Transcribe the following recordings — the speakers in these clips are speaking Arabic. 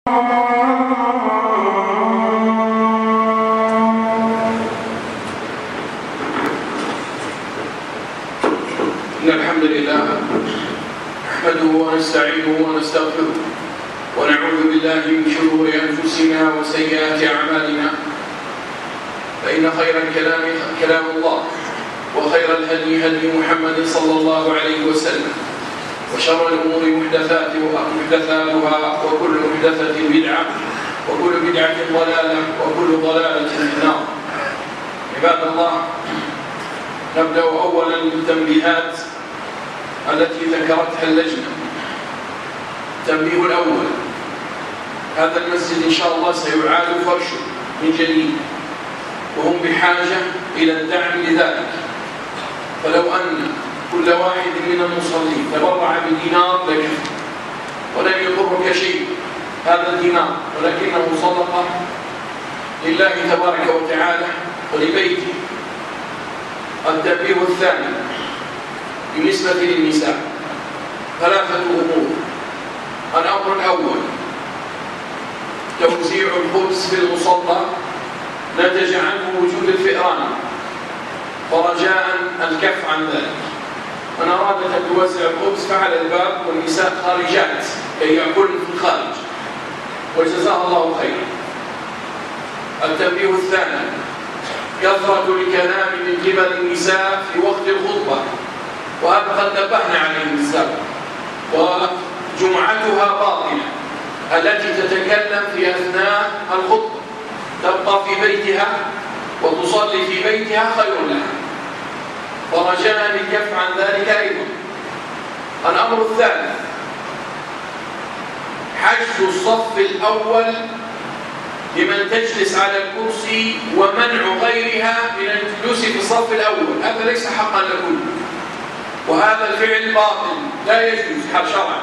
إن الحمد لله نحمده ونستعينه ونستغفره ونعوذ بالله من شرور أنفسنا وسيئات أعمالنا، فإن خير الكلام كلام الله، وخير الهدي هدي محمد صلى الله عليه وسلم، وشر الأمور محدثاتها وكل محدثة بدعة وكل بدعة ضلالة وكل ضلالة في النار. عباد الله، نبدأ أولا بالتنبيهات التي ذكرتها اللجنة. التنبيه الأول: هذا المسجد إن شاء الله سيعاد فرشه من جديد، وهم بحاجة إلى الدعم لذلك. فلو أن كل واحد من المصلين تبرع بدينار لكفى، ولم يضرك شيء هذا الدينار، ولكنه صدقة لله تبارك وتعالى ولبيته. التنبيه الثاني بالنسبة للنساء: ثلاثة أمور. الأمر الأول: توزيع الخبز في المصلى نتج عنه وجود الفئران، فرجاء الكف عن ذلك. من أراد أن توزع الخبز فعلى الباب، والنساء خارجات كي يأكلن في الخارج، وجزاه الله خيرا. التنبيه الثاني: كثرة الكلام من قبل النساء في وقت الخطبة، وهذا قد نبهنا عليه السابق، وجمعتها باطلة. التي تتكلم في أثناء الخطبة تبقى في بيتها وتصلي في بيتها خير لها، فرجاء الكف عن ذلك أيضا. الأمر الثالث: حجز الصف الأول لمن تجلس على الكرسي، ومنع غيرها من الجلوس في الصف الأول. هذا ليس حقا لكل، وهذا الفعل باطل لا يجوز شرعا.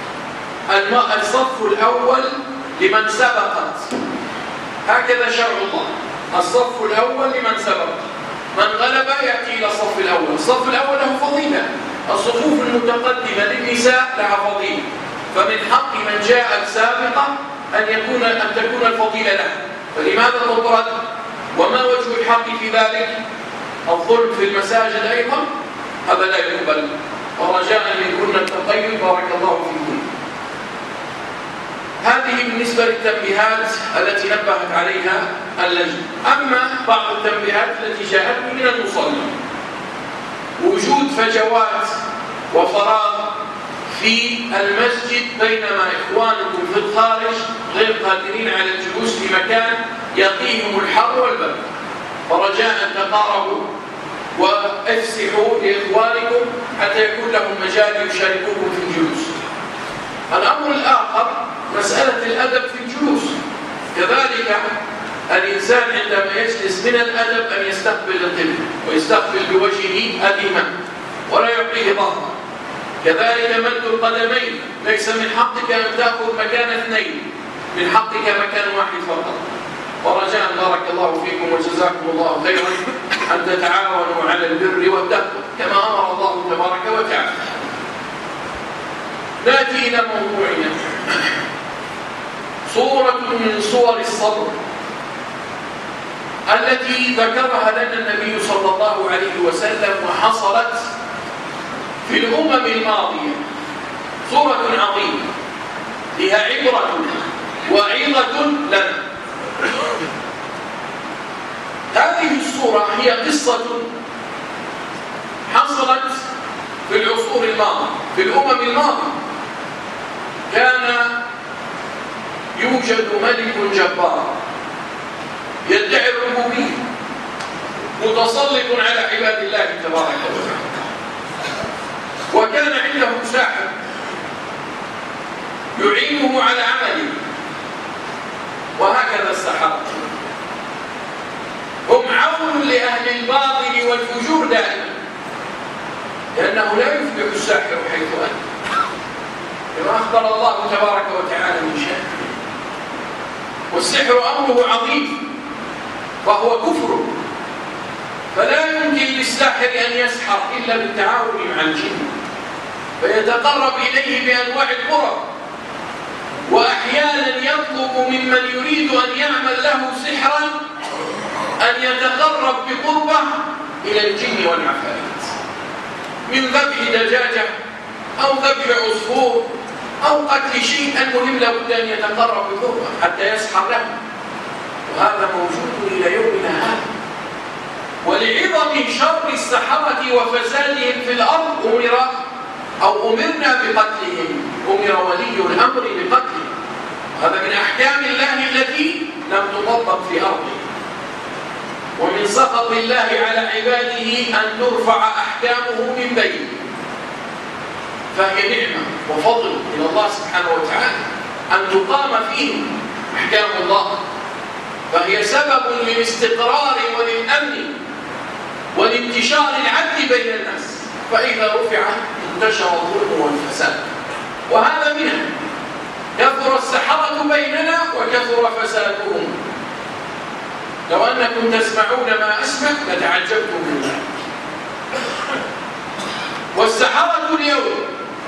الصف الأول لمن سبقت، هكذا شرع الله. الصف الأول لمن سبق، من غلب يأتي إلى الصف الأول. الصف الأول له فضيلة، الصفوف المتقدمة للنساء لها فضيلة، فمن حق من جاءت سابقة أن تكون الفضيلة له. فلماذا تطرد؟ وما وجه الحق في ذلك؟ الظلم في المساجد أيضا، هذا لا يقبل. ورجاء منكن التقيد، بارك الله فيكم. هذه بالنسبة للتنبيهات التي نبهت عليها اللجنة. أما بعض التنبيهات التي جاءتني من المصلين: وجود فجوات وفراغ في المسجد بينما إخوانكم في الخارج غير قادرين على الجلوس في مكان يقيهم الحر والبرد، فرجاء تقاربوا وافسحوا لإخوانكم حتى يكون لهم مجال يشاركوكم في الجلوس. الأمر الآخر: مسألة الأدب في الجلوس. كذلك الإنسان عندما يجلس من الأدب أن يستقبل القبلة ويستقبل بوجهه الإمام ولا يعطيه ظهره. كذلك مد القدمين، ليس من حقك أن تأخذ مكان اثنين، من حقك مكان واحد فقط. ورجاء بارك الله فيكم وجزاكم الله خيرا أن تتعاونوا على البر والتقوى كما أمر الله تبارك وتعالى. نأتي إلى موضوعنا. صورة من صور الصبر التي ذكرها لنا النبي صلى الله عليه وسلم وحصلت في الأمم الماضية. صورة عظيمة فيها عبرة وعظة لنا. هذه الصورة هي قصة حصلت في العصور الماضية، في الأمم الماضية. كان يوجد ملك جبار يدعي الربوبية، متسلط على عباد الله تبارك وتعالى، وكان عنده ساحر يعينه على عمله. وهكذا السحرة هم عون لأهل الباطل والفجور دائما، لأنه لا يفلح الساحر حيث أتى، كما أخبر الله تبارك وتعالى من شأنه. والسحر أمره عظيم وهو كفر، فلا يمكن للساحر أن يسحر إلا بالتعاون مع الجن، فيتقرب إليه بأنواع القرب، وأحيانا يطلب ممن يريد أن يعمل له سحرا أن يتقرب بقربه إلى الجن والعفاريت، من ذبح دجاجة أو ذبح عصفور أو قتل شيء، المهم لابد أن يتقرب بقربه حتى يسحر له، وهذا موجود إلى يومنا هذا. ولعظم شر السحرة وفسادهم في الأرض أمرنا بقتلهم، أمر ولي الأمر بقتلهم. هذا من أحكام الله التي لم تطبق في أرضه، ومن سخط الله على عباده أن ترفع أحكامه من بينه، فهي نعمة وفضل من الله سبحانه وتعالى أن تقام فيه أحكام الله، فهي سبب للاستقرار وللأمن ولانتشار العدل بين الناس، فإذا رفعت انتشر الظلم والفساد، وهذا منها. كثر السحرة بيننا وكثر فسادهم. لو أنكم تسمعون ما أسمع لتعجبتم من ذلك. والسحرة اليوم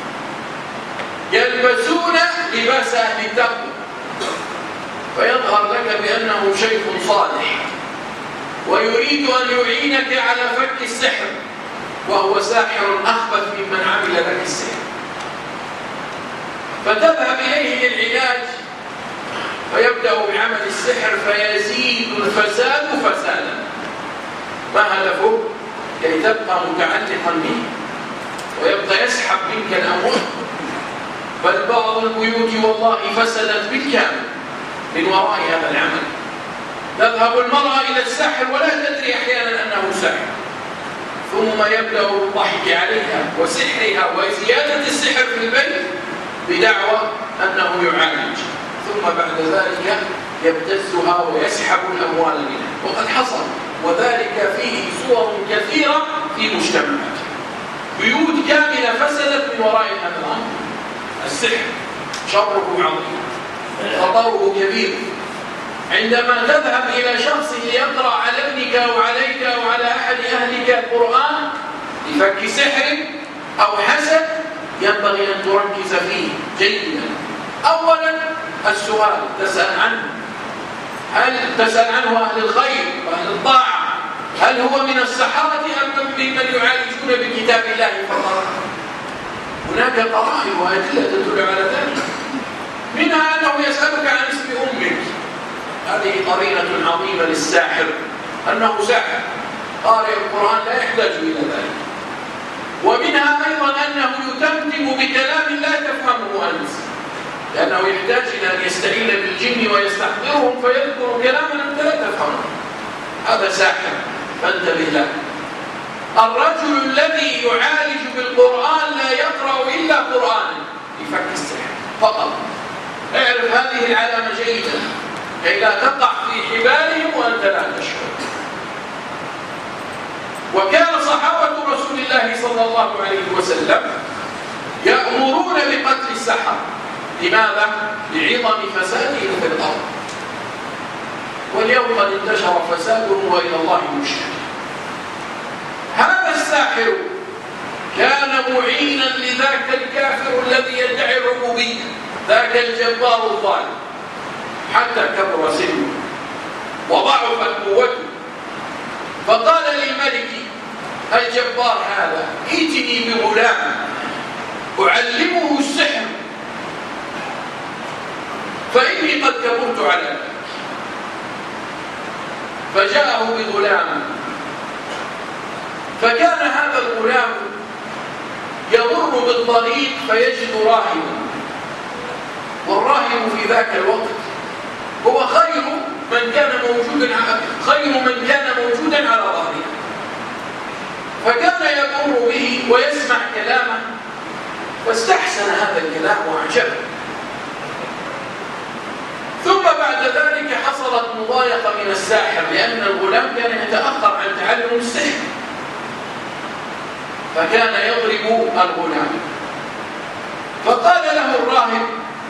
يلبسون لباس أهل التقوى، فيظهر لك بأنه شيخ صالح ويريد أن يعينك على فك السحر، وهو ساحر أخبث ممن عمل لك السحر، فتذهب إليه للعلاج فيبدأ بعمل السحر فيزيد الفساد فسادا. ما هدفه؟ كي تبقى متعلقا به ويبقى يسحب منك الأموال. بل بعض البيوت والله فسدت بالكامل من وراء هذا العمل. تذهب المرأة إلى السحر ولا تدري أحيانا أنه سحر، ثم يبدأ الضحك عليها وسحرها وزيادة السحر في البيت بدعوى أنه يعالج، ثم بعد ذلك يبتزها ويسحب الأموال منها. وقد حصل، وذلك فيه صور كثيرة في مجتمعات، بيوت كاملة فسدت من وراء هذا الأمر. السحر شره عظيم، خطره كبير. عندما تذهب إلى شخص ليقرأ على ابنك أو عليك أو على أحد أهلك القرآن لفك سحر أو حسد، ينبغي أن تركز فيه جيدا. أولا السؤال تسأل عنه، هل تسأل عنه أهل الخير وأهل الطاعة؟ هل هو من السحرة أم ممن يعالجون بكتاب الله فقط؟ هناك قرائن وأدلة تدل على ذلك، منها أنه يسألك عن اسم أمك، هذه قرينة عظيمة للساحر أنه ساحر. قارئ القرآن لا يحتاج إلى ذلك. ومنها أيضا أنه يتمتم بكلام لا تفهمه أنت، لأنه يحتاج إلى أن يستعين بالجن ويستحضرهم فيذكر كلاما أنت لا تفهمه، هذا ساحر، فانتبه له. الرجل الذي يعالج بالقرآن لا يقرأ إلا قرآنا لفك السحر فقط. اعرف هذه العلامة جيدا كي لا تقع في حبالهم وأنت لا تشعر. وكان صحابة رسول الله صلى الله عليه وسلم يأمرون بقتل السحرة. لماذا؟ لعظم فسادهم في الأرض. واليوم قد انتشر فسادهم وإلى الله المشتكى. هذا الساحر كان معينا لذاك الكافر الذي يدعي الربوبية، ذاك الجبار الظالم، حتى كبر سنه وضعفت قوته، فقال للملك الجبار هذا: ائتني بغلام أعلمه السحر فإني قد كبرت على ذلك. فجاءه بغلام، فكان هذا الغلام يمر بالطريق فيجد راهبا، والراهب في ذاك الوقت هو خير من كان موجودا على ظهره، فكان يمر به ويسمع كلامه، فاستحسن هذا الكلام وأعجبه. ثم بعد ذلك حصلت مضايقة من الساحر، لأن الغلام كان يتأخر عن تعلم السحر، فكان يضرب الغلام. فقال له الراهب: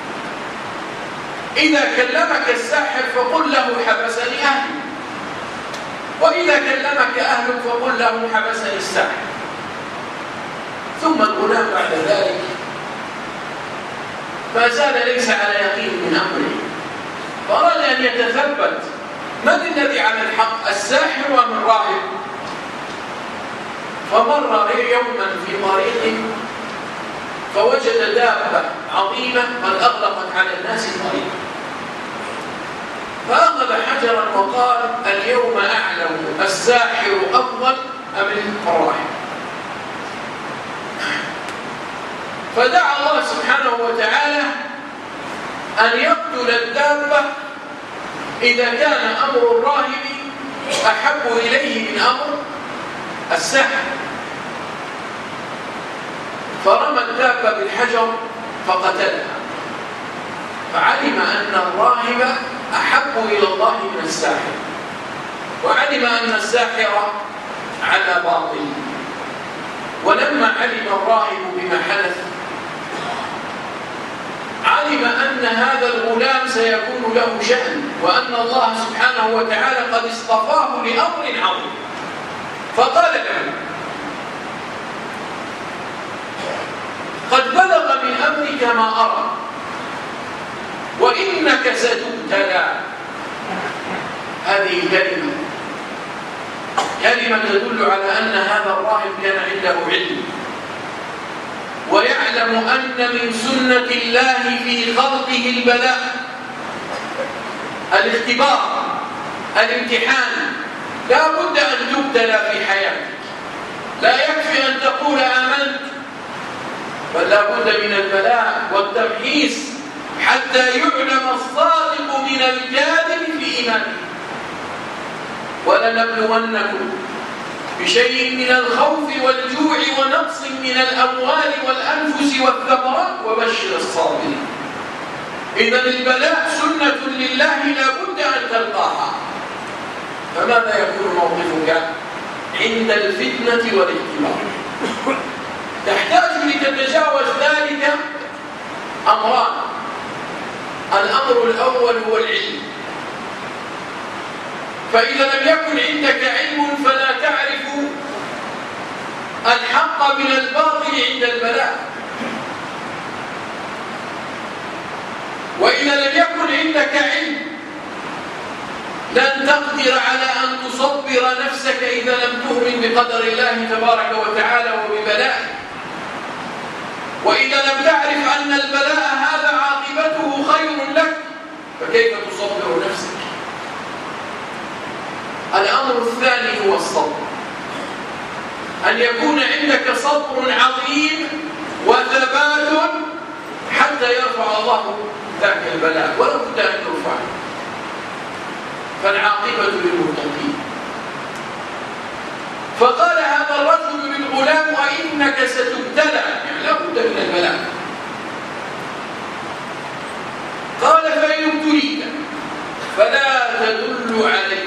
إذا كلمك الساحر فقل له حبسني أهلي، وإذا كلمك أهلك فقل له حبسني الساحر. ثم الغلام بعد ذلك ما زال ليس على يقين من أمره، أن يتثبت من الذي على الحق، الساحر أم الراهب؟ فمر يوما في طريق فوجد دابة عظيمة قد أغلقت على الناس الطريق، فأخذ حجرا وقال اليوم أعلم الساحر أفضل أم الراهب. فدعا الله سبحانه وتعالى أن يقتل الدابة إذا كان أمر الراهب أحب إليه من أمر الساحر، فرمى الدابة بالحجر فقتلها، فعلم أن الراهب أحب إلى الله من الساحر، وعلم أن الساحر على باطل. ولما علم الراهب بما حدث علم أن هذا الغلام سيكون له شأن، وأن الله سبحانه وتعالى قد اصطفاه لأمر عظيم، فقال له قد بلغ من أمرك ما أرى وإنك ستبتلى. هذه كلمة تدل على أن هذا الراهب كان عنده علم ويعلم أن من سنة الله في خلقه البلاء، الاختبار، الامتحان. لا بد أن تبتلى في حياتك، لا يكفي أن تقول آمنت، بل لا بد من البلاء والتمحيص حتى يعلم الصادق من الكاذب في إيمانه. ولنبلونكم بشيء من الخوف والجوع ونقص من الأموال والأنفس والثمرات وبشر الصابرين. إذن البلاء سنة لله لا بد أن تلقاها. فماذا يكون موقفك عند الفتنة والاختبار؟ تحتاج لتتجاوز ذلك أمران. الأمر الأول هو العلم، فإذا لم يكن عندك علم فلا تعرف الحق من الباطل عند البلاء، وإذا لم يكن عندك علم لن تقدر على أن تصبر نفسك إذا لم تؤمن بقدر الله تبارك وتعالى وببلائه. وإذا لم تعرف أن البلاء هذا عاقبته خير لك فكيف تصبر نفسك؟ الأمر الثاني هو الصبر، أن يكون عندك صبر عظيم وثبات حتى يرفع الله ذاك البلاء، ولا بد أن ترفع. فالعاقبة للمتقين. فقال هذا الرجل للغلام وإنك ستبتلى، يعني لا بد من البلاء. قال فإن ابتليت فلا تدل عليك،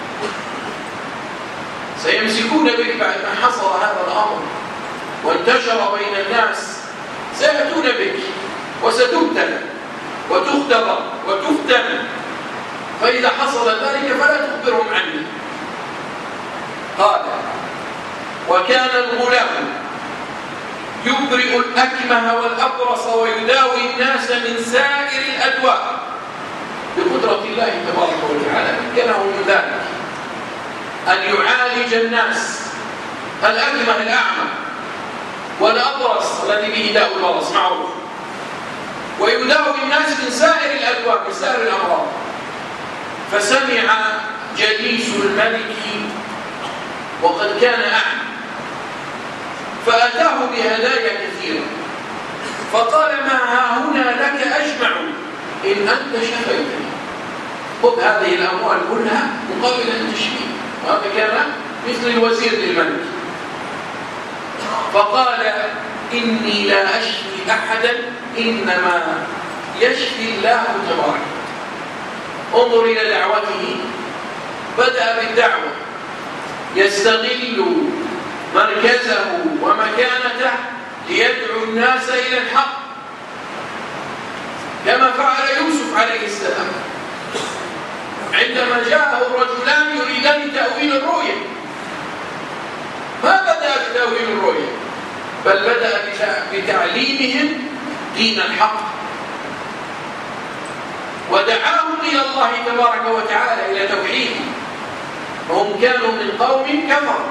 سيمسكون بك بعد ما حصل هذا الأمر وانتشر بين الناس، سيأتون بك وستبتلى وتختبر وتفتن، فإذا حصل ذلك فلا تخبرهم عني. قال وكان الغلام يبرئ الأكمه والأبرص ويداوي الناس من سائر الأدواء بقدرة الله تبارك وتعالى. مكنه من ذلك أن يعالج الناس، الأكمه الأعمى والأبرص الذي به داء البرص معروف، ويداوي الناس من سائر الأدواء، من سائر الأمراض. فسمع جليس الملك وقد كان أعمى فأتاه بهدايا كثيرة، فقال ما هاهنا لك أجمع إن أنت شفيتني، خذ هذه الأموال كلها مقابل أن تشفي. وهذا كان مثل الوزير للملك. فقال إني لا أشفي أحدا إنما يشفي الله تبارك. انظر إلى دعوته، بدأ بالدعوة يستغل مركزه ومكانته ليدعو الناس إلى الحق، كما فعل يوسف عليه السلام عندما جاءه الرجلان يريدان تأويل الرؤيا. ما بدأ بتأويل الرؤيا بل بدأ بتعليمهم دين الحق ودعاهم إلى الله الله تبارك وتعالى إلى توحيده، وهم كانوا من قوم كفروا.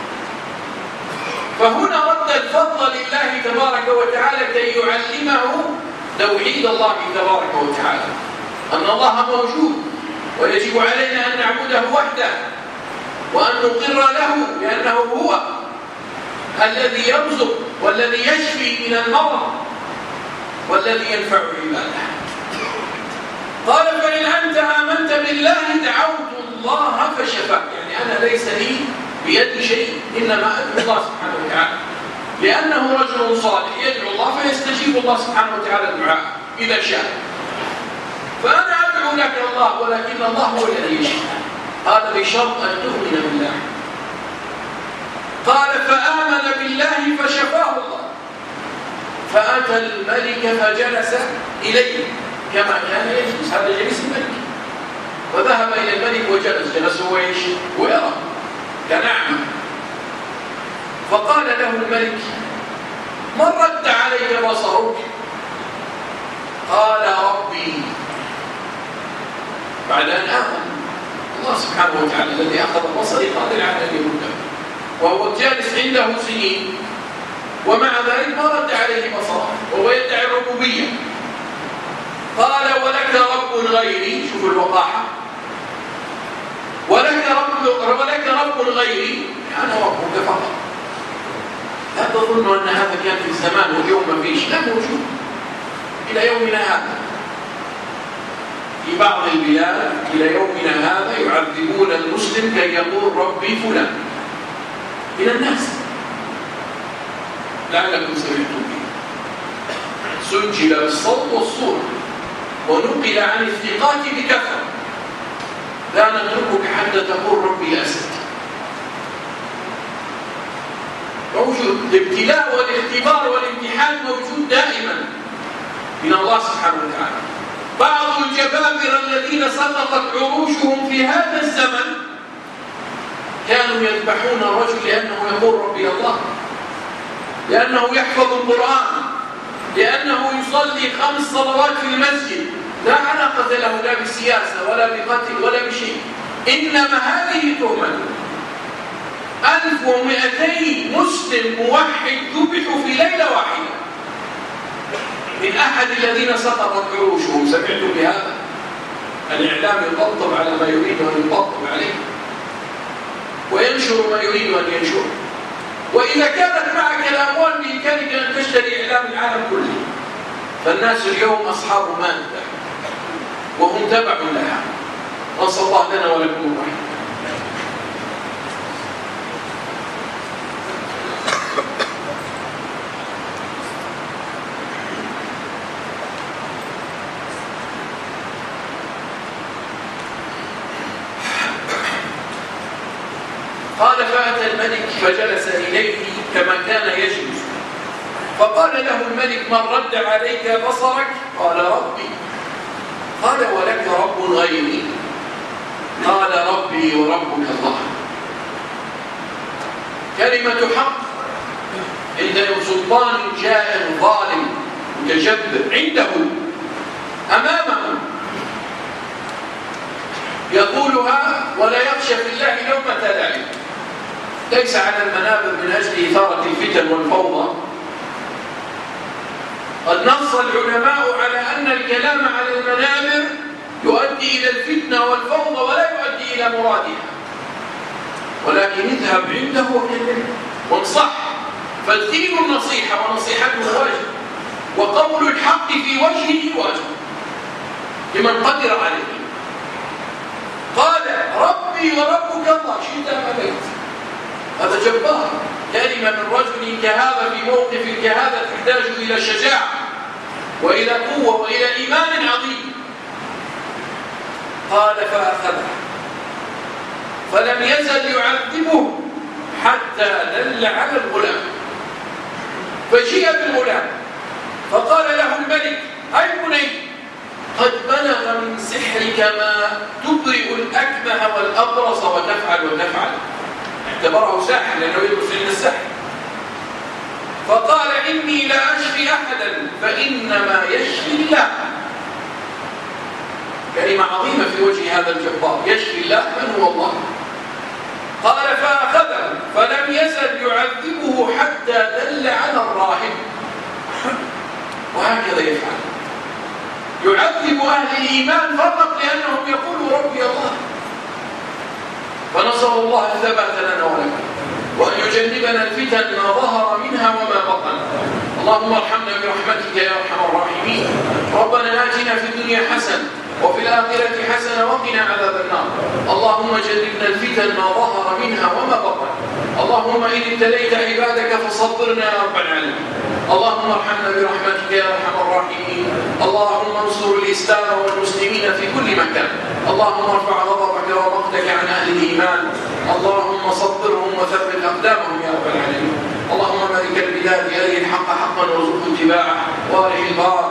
فهنا رد الفضل لله تبارك وتعالى كي يعلمه توحيد الله تبارك وتعالى، أن الله موجود ويجب علينا أن نعبده وحده وأن نقر له لأنه هو الذي يرزق والذي يشفي من المرض والذي ينفع عباده. قال فإن أنت آمنت بالله دعوت الله فشفاك، يعني أنا ليس لي بيد شيء، إنما أدعو الله سبحانه وتعالى، لأنه رجل صالح يدعو الله فيستجيب الله سبحانه وتعالى الدعاء إذا شاء. فأنا أدعو لك الله ولكن الله هو الذي يشفي، هذا بشرط أن تؤمن بالله. قال فآمن بالله فشفاه الله، فأتى الملك فجلس إليه كما كان يجلس، هذا جلس الملك، وذهب إلى الملك وجلس هو ايش؟ ويرى كنعمة. فقال له الملك من رد عليك بصرك؟ قال ربي، بعد أن آمن الله سبحانه وتعالى الذي أخذ بصري قادر على أن يرده، وهو جالس عنده سنين ومع ذلك ما رد عليه بصره وهو يدعي الربوبية. قال ولك رب غيري، شوفوا الوقاحة، ولك رب غيري، أنا ربك فقط. لا تظنوا أن هذا كان في الزمان واليوم ما فيش، لا موجود إلى يومنا هذا. في بعض البلاد إلى يومنا هذا يعذبون المسلم كي يقول ربي فلان من الناس، لعلكم سمعتم به. سجل بالصوت والصورة ونقل عن الثقات بكثرة، لا نتركك حتى تقول ربي أسد. موجود الابتلاء والاختبار والامتحان موجود دائما من الله سبحانه وتعالى. بعض الجبابرة الذين سقطت عروشهم في هذا الزمن كانوا يذبحون الرجل لأنه يقول ربي الله، لأنه يحفظ القرآن، لأنه يصلي 5 صلوات في المسجد، لا علاقة له لا بالسياسة ولا بقتل ولا بشيء، إنما هذه تهمة. 1200 مسلم موحد ذبحوا في ليلة واحدة من أحد الذين سقطت عروشهم. سمعتم بهذا؟ الإعلام يطبطب على ما يريد أن يطبطب عليه وينشر ما يريد أن ينشر، وإذا كانت معك الأموال بإمكانك أن تشتري إعلام العالم كله. فالناس اليوم أصحاب مادة وهم تبع لها، نسأل الله لنا ولكم الرحمة. قال فأتى الملك فجلس إليه كما كان يجلس، فقال له الملك من رد عليك بصرك؟ قال ربي. قال ولك رب غيري؟ قال ربي وربك الله. كلمة حق عند سلطان جائر ظالم متجبر عنده أمامه يقولها ولا يخشى في الله لومة لائم، ليس على المنابر من أجل إثارة الفتن والفوضى. قد نص العلماء على أن الكلام على المنابر يؤدي إلى الفتنة والفوضى ولا يؤدي إلى مرادها، ولكن اذهب عنده وكلمه وانصح، فالدين النصيحة ونصيحته واجب، وقول الحق في وجهه واجب لمن قدر عليه. قال ربي وربك الله، شئت أم أبيت. هذا جبار، كلمة من رجل كهذا في موقف كهذا تحتاج إلى شجاعة وإلى قوة وإلى إيمان عظيم. قال فأخذه فلم يزل يعذبه حتى دل على الغلام، فجيء بالغلام فقال له الملك أي بني قد بلغ من سحرك ما تبرئ الأكمه والأبرص وتفعل وتفعل. اعتبره ساحر لأنه يدرس علم السحر. فقال إني لا أشفي أحدا فإنما يشفي الله. كلمة عظيمة في وجه هذا الجبار، يشفي الله من هو الله. قال فأخذه فلم يزل يعذبه حتى دل على الراهب، وهكذا يفعل، يعذب أهل الإيمان فقط لأنهم يقولوا ربي الله. فنسأل الله الثبات لنا ولكم، وأن يجنبنا الفتن ما ظهر منها وما بطن. اللهم ارحمنا برحمتك يا أرحم الراحمين. ربنا آتنا في الدنيا حسنة وفي الآخرة حسنة وقنا عذاب النار. اللهم جنبنا الفتن ما ظهر منها وما بطن. اللهم إن ابتليت عبادك فصبرنا يا رب العالمين. اللهم ارحمنا برحمتك يا أرحم الراحمين. اللهم انصر الإسلام والمسلمين في كل مكان. اللهم ارفع غضبك ومقتك عن أهل الإيمان. اللهم صبرهم وثبت أقدامهم يا رب العالمين. اللهم مالك البلاد أري الحق حقا وارزقه اتباعه، وأري الباطل